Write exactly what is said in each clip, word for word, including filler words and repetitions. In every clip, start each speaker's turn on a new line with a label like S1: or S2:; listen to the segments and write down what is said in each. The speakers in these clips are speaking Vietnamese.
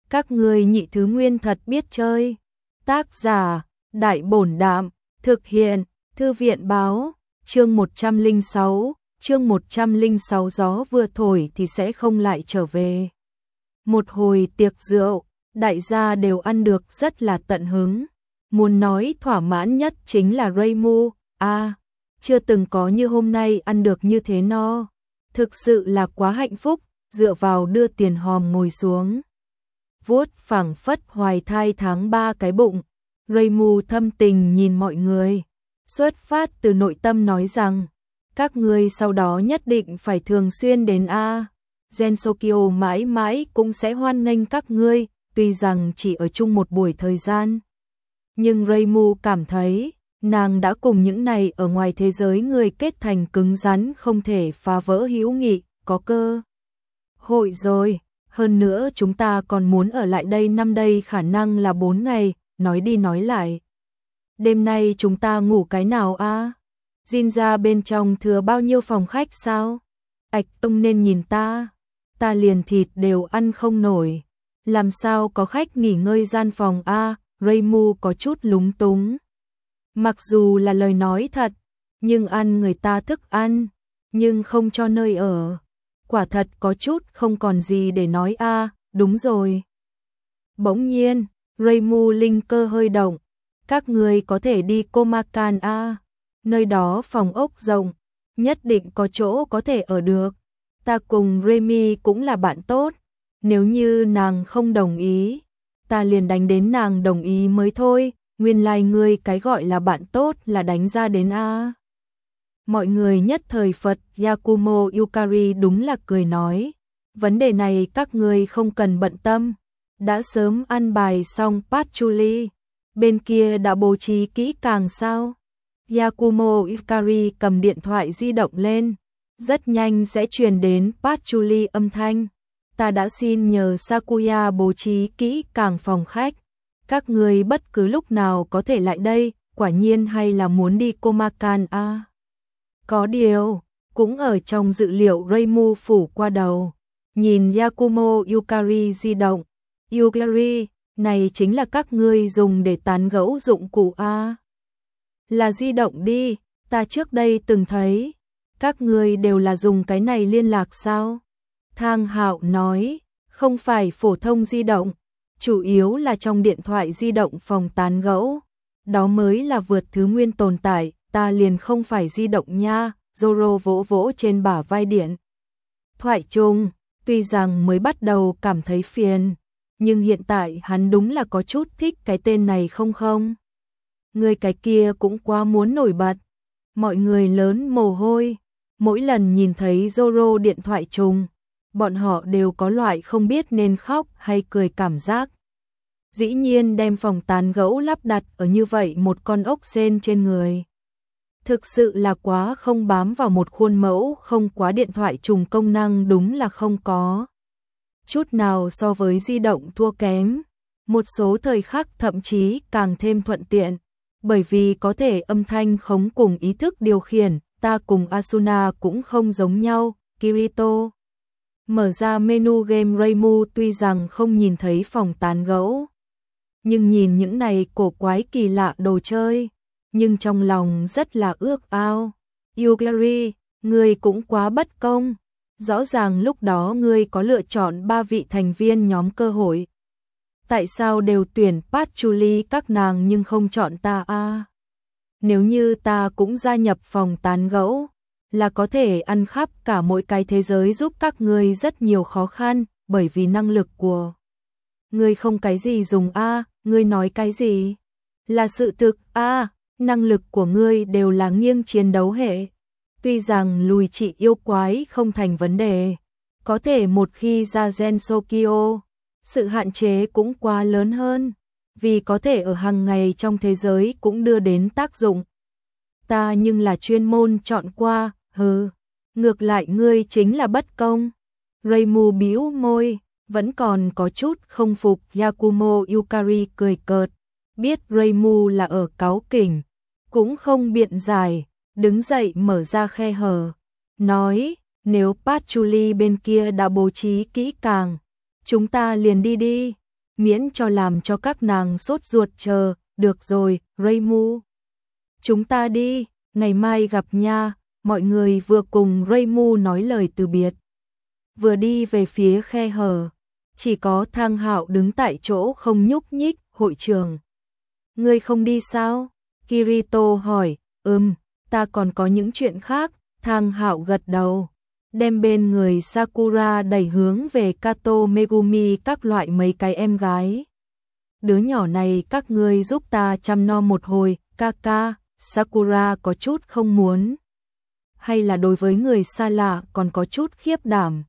S1: Các ngươi nhị thứ nguyên thật biết chơi. Tác giả, Đại Bổn Đạm, thực hiện, Thư viện Báo, chương một trăm lẻ sáu, chương một trăm lẻ sáu gió vừa thổi thì sẽ không lại trở về. Một hồi tiệc rượu, đại gia đều ăn được rất là tận hứng. Muốn nói thỏa mãn nhất chính là Reimu, a, à, chưa từng có như hôm nay ăn được như thế no. Thực sự là quá hạnh phúc, dựa vào đưa tiền hòm ngồi xuống. Vuốt phẳng phất hoài thai tháng ba cái bụng, Reimu thâm tình nhìn mọi người, xuất phát từ nội tâm nói rằng, các ngươi sau đó nhất định phải thường xuyên đến a. Gensokyo mãi mãi cũng sẽ hoan nghênh các ngươi, tuy rằng chỉ ở chung một buổi thời gian. Nhưng Reimu cảm thấy, nàng đã cùng những này ở ngoài thế giới người kết thành cứng rắn không thể phá vỡ hữu nghị, có cơ hội rồi. Hơn nữa chúng ta còn muốn ở lại đây năm đây khả năng là bốn ngày, nói đi nói lại. Đêm nay chúng ta ngủ cái nào a? Jin ra bên trong thừa bao nhiêu phòng khách sao? Ạch Tông nên nhìn ta, ta liền thịt đều ăn không nổi. Làm sao có khách nghỉ ngơi gian phòng a? Reimu có chút lúng túng. Mặc dù là lời nói thật, nhưng ăn người ta thức ăn, nhưng không cho nơi ở. Quả thật có chút không còn gì để nói a, à, đúng rồi. Bỗng nhiên, Reimu linh cơ hơi động, các người có thể đi Komakan a, à. Nơi đó phòng ốc rộng, nhất định có chỗ có thể ở được. Ta cùng Remy cũng là bạn tốt, nếu như nàng không đồng ý, ta liền đánh đến nàng đồng ý mới thôi, nguyên lai like ngươi cái gọi là bạn tốt là đánh ra đến a. À. Mọi người nhất thời Phật Yakumo Yukari đúng là cười nói, vấn đề này các ngươi không cần bận tâm, đã sớm ăn bài xong patchouli, bên kia đã bố trí kỹ càng sao? Yakumo Yukari cầm điện thoại di động lên, rất nhanh sẽ truyền đến patchouli âm thanh, ta đã xin nhờ Sakuya bố trí kỹ càng phòng khách, các ngươi bất cứ lúc nào có thể lại đây, quả nhiên hay là muốn đi Komakan a? À? Có điều, cũng ở trong dự liệu Reimu phủ qua đầu, nhìn Yakumo Yukari di động, Yukari, này chính là các ngươi dùng để tán gẫu dụng cụ a. Là di động đi, ta trước đây từng thấy, các ngươi đều là dùng cái này liên lạc sao? Thang Hạo nói, không phải phổ thông di động, chủ yếu là trong điện thoại di động phòng tán gẫu, đó mới là vượt thứ nguyên tồn tại. Ta liền không phải di động nha, Zoro vỗ vỗ trên bả vai điện. Thoại chung, tuy rằng mới bắt đầu cảm thấy phiền, nhưng hiện tại hắn đúng là có chút thích cái tên này không không? Người cái kia cũng quá muốn nổi bật. Mọi người lớn mồ hôi, mỗi lần nhìn thấy Zoro điện thoại chung, bọn họ đều có loại không biết nên khóc hay cười cảm giác. Dĩ nhiên đem phòng tán gẫu lắp đặt ở như vậy một con ốc sên trên người. Thực sự là quá không bám vào một khuôn mẫu, không quá điện thoại trùng công năng đúng là không có chút nào so với di động thua kém. Một số thời khắc thậm chí càng thêm thuận tiện, bởi vì có thể âm thanh khống cùng ý thức điều khiển, ta cùng Asuna cũng không giống nhau. Kirito mở ra menu game Reimu tuy rằng không nhìn thấy phòng tán gẫu, nhưng nhìn những này cổ quái kỳ lạ đồ chơi, nhưng trong lòng rất là ước ao. Yukari, ngươi cũng quá bất công. Rõ ràng lúc đó ngươi có lựa chọn ba vị thành viên nhóm cơ hội. Tại sao đều tuyển patchouli các nàng nhưng không chọn ta a? À? Nếu như ta cũng gia nhập phòng tán gẫu, là có thể ăn khắp cả mỗi cái thế giới giúp các ngươi rất nhiều khó khăn, bởi vì năng lực của ngươi không cái gì dùng a, à, ngươi nói cái gì? Là sự thực a. À, năng lực của ngươi đều là nghiêng chiến đấu hệ. Tuy rằng lùi trị yêu quái không thành vấn đề, có thể một khi ra Gensokyo, sự hạn chế cũng quá lớn hơn, vì có thể ở hàng ngày trong thế giới cũng đưa đến tác dụng. Ta nhưng là chuyên môn chọn qua, hừ, ngược lại ngươi chính là bất công. Reimu bĩu môi, vẫn còn có chút không phục. Yakumo Yukari cười cợt, biết Reimu là ở cáu kỉnh, cũng không biện giải, đứng dậy mở ra khe hở, nói, nếu patchouli bên kia đã bố trí kỹ càng, chúng ta liền đi đi. miễn cho làm cho các nàng sốt ruột chờ, được rồi, Reimu. Chúng ta đi, ngày mai gặp nha, mọi người vừa cùng Reimu nói lời từ biệt. Vừa đi về phía khe hở, chỉ có Thang Hạo đứng tại chỗ không nhúc nhích, hội trường. Ngươi không đi sao? Kirito hỏi, ừm, ta còn có những chuyện khác, Thang Hạo gật đầu. Đem bên người Sakura đẩy hướng về Kato Megumi các loại mấy cái em gái. Đứa nhỏ này các ngươi giúp ta chăm nom một hồi, Kaka. Sakura có chút không muốn. Hay là đối với người xa lạ còn có chút khiếp đảm.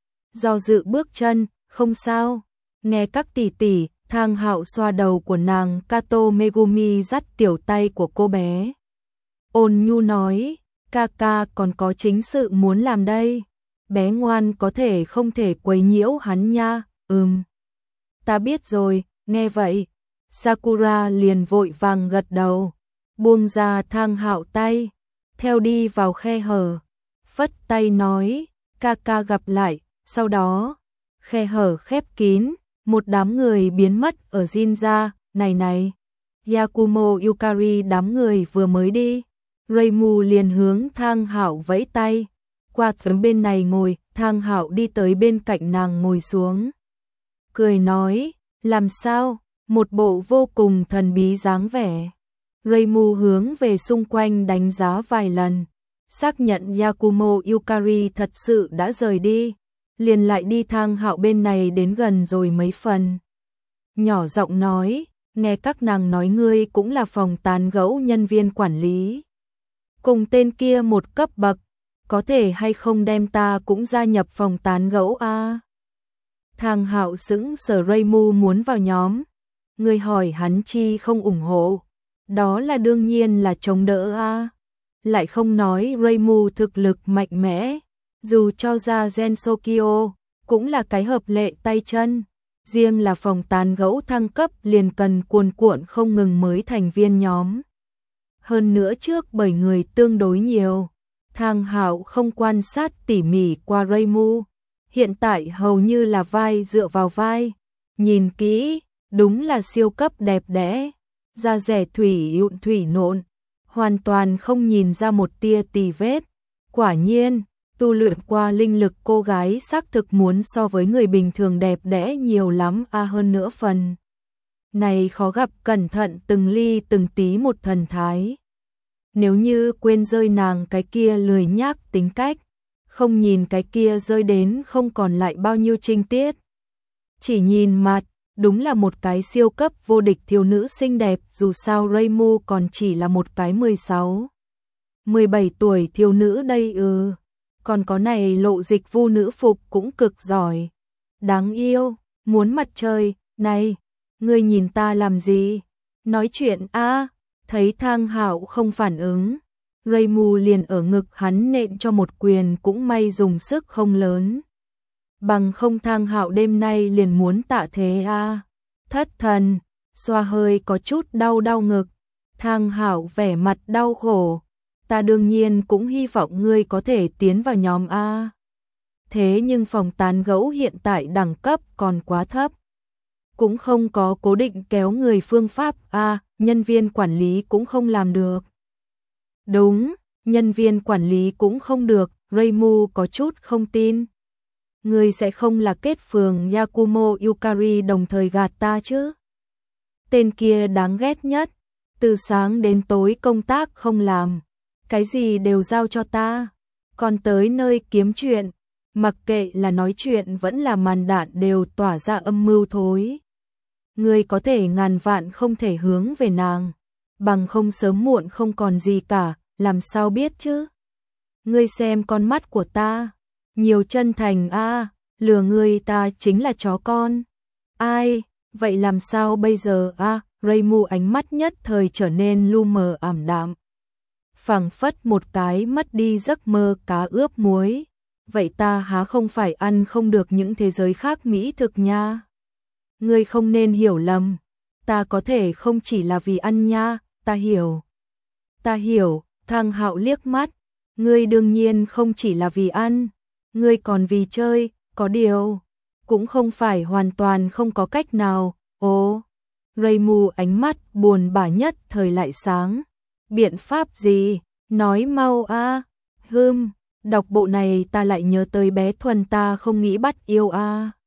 S1: Do dự bước chân, không sao. Nghe các tỷ tỷ, Thang Hạo xoa đầu của nàng, Kato Megumi dắt tiểu tay của cô bé. Ôn nhu nói, Kaka còn có chính sự muốn làm đây. Bé ngoan có thể không thể quấy nhiễu hắn nha, ừm. Ta biết rồi, nghe vậy. Sakura liền vội vàng gật đầu, buông ra Thang Hạo tay, theo đi vào khe hở. Phất tay nói, Kaka gặp lại, sau đó, khe hở khép kín, một đám người biến mất ở Jinja, này này. Yakumo Yukari đám người vừa mới đi, Reimu liền hướng Thang Hạo vẫy tay, qua phía bên này ngồi, Thang Hạo đi tới bên cạnh nàng ngồi xuống. Cười nói, làm sao, một bộ vô cùng thần bí dáng vẻ. Reimu hướng về xung quanh đánh giá vài lần, xác nhận Yakumo Yukari thật sự đã rời đi, liền lại đi Thang Hạo bên này đến gần rồi mấy phần. Nhỏ giọng nói, nghe các nàng nói ngươi cũng là phòng tán gẫu nhân viên quản lý. Cùng tên kia một cấp bậc, có thể hay không đem ta cũng gia nhập phòng tán gẫu a? À? Thang Hạo sững sờ, Reimu muốn vào nhóm. Ngươi hỏi hắn chi không ủng hộ. Đó là đương nhiên là chống đỡ a. À? Lại không nói Reimu thực lực mạnh mẽ, dù cho ra Gensokyo, cũng là cái hợp lệ tay chân. Riêng là phòng tán gẫu thăng cấp liền cần cuồn cuộn không ngừng mới thành viên nhóm. Hơn nữa trước bởi người tương đối nhiều, Thang Hạo không quan sát tỉ mỉ qua Reimu, hiện tại hầu như là vai dựa vào vai, nhìn kỹ, đúng là siêu cấp đẹp đẽ, da rẻ thủy yụn thủy nộn, hoàn toàn không nhìn ra một tia tì vết. Quả nhiên, tu luyện qua linh lực cô gái xác thực muốn so với người bình thường đẹp đẽ nhiều lắm a. À, hơn nữa phần này khó gặp, cẩn thận từng ly từng tí một thần thái. Nếu như quên rơi nàng cái kia lười nhác tính cách, không nhìn cái kia rơi đến không còn lại bao nhiêu trinh tiết. Chỉ nhìn mặt, đúng là một cái siêu cấp vô địch thiếu nữ xinh đẹp, dù sao Reimu còn chỉ là một cái mười sáu, mười bảy tuổi thiếu nữ đây ư. Còn có này lộ dịch vu nữ phục cũng cực giỏi. Đáng yêu, muốn mặt trời, này, ngươi nhìn ta làm gì? Nói chuyện a. À, thấy Thang Hạo không phản ứng, Reimu liền ở ngực hắn nện cho một quyền, cũng may dùng sức không lớn. Bằng không Thang Hạo đêm nay liền muốn tạ thế a. À. Thất thần, xoa hơi có chút đau đau ngực. Thang Hạo vẻ mặt đau khổ. Ta đương nhiên cũng hy vọng ngươi có thể tiến vào nhóm A. Thế nhưng phòng tán gẫu hiện tại đẳng cấp còn quá thấp. Cũng không có cố định kéo người phương pháp A, nhân viên quản lý cũng không làm được. Đúng, nhân viên quản lý cũng không được, Reimu có chút không tin. Ngươi sẽ không là kết phường Yakumo Yukari đồng thời gạt ta chứ? Tên kia đáng ghét nhất, từ sáng đến tối công tác không làm. Cái gì đều giao cho ta, còn tới nơi kiếm chuyện, mặc kệ là nói chuyện vẫn là màn đạn đều tỏa ra âm mưu thối. Ngươi có thể ngàn vạn không thể hướng về nàng, bằng không sớm muộn không còn gì cả, làm sao biết chứ? Ngươi xem con mắt của ta, nhiều chân thành a, à, lừa ngươi ta chính là chó con. Ai, vậy làm sao bây giờ a? À, Reimu ánh mắt nhất thời trở nên lu mờ ảm đạm. Phảng phất một cái mất đi giấc mơ cá ướp muối. Vậy ta há không phải ăn không được những thế giới khác mỹ thực nha. Ngươi không nên hiểu lầm. Ta có thể không chỉ là vì ăn nha, ta hiểu. Ta hiểu, Thang Hạo liếc mắt. Ngươi đương nhiên không chỉ là vì ăn. Ngươi còn vì chơi, có điều. Cũng không phải hoàn toàn không có cách nào. Ồ, Raymu ánh mắt buồn bã nhất thời lại sáng. Biện pháp gì? Nói mau a. À. Hừm, đọc bộ này ta lại nhớ tới bé Thuần ta không nghĩ bắt yêu a. À.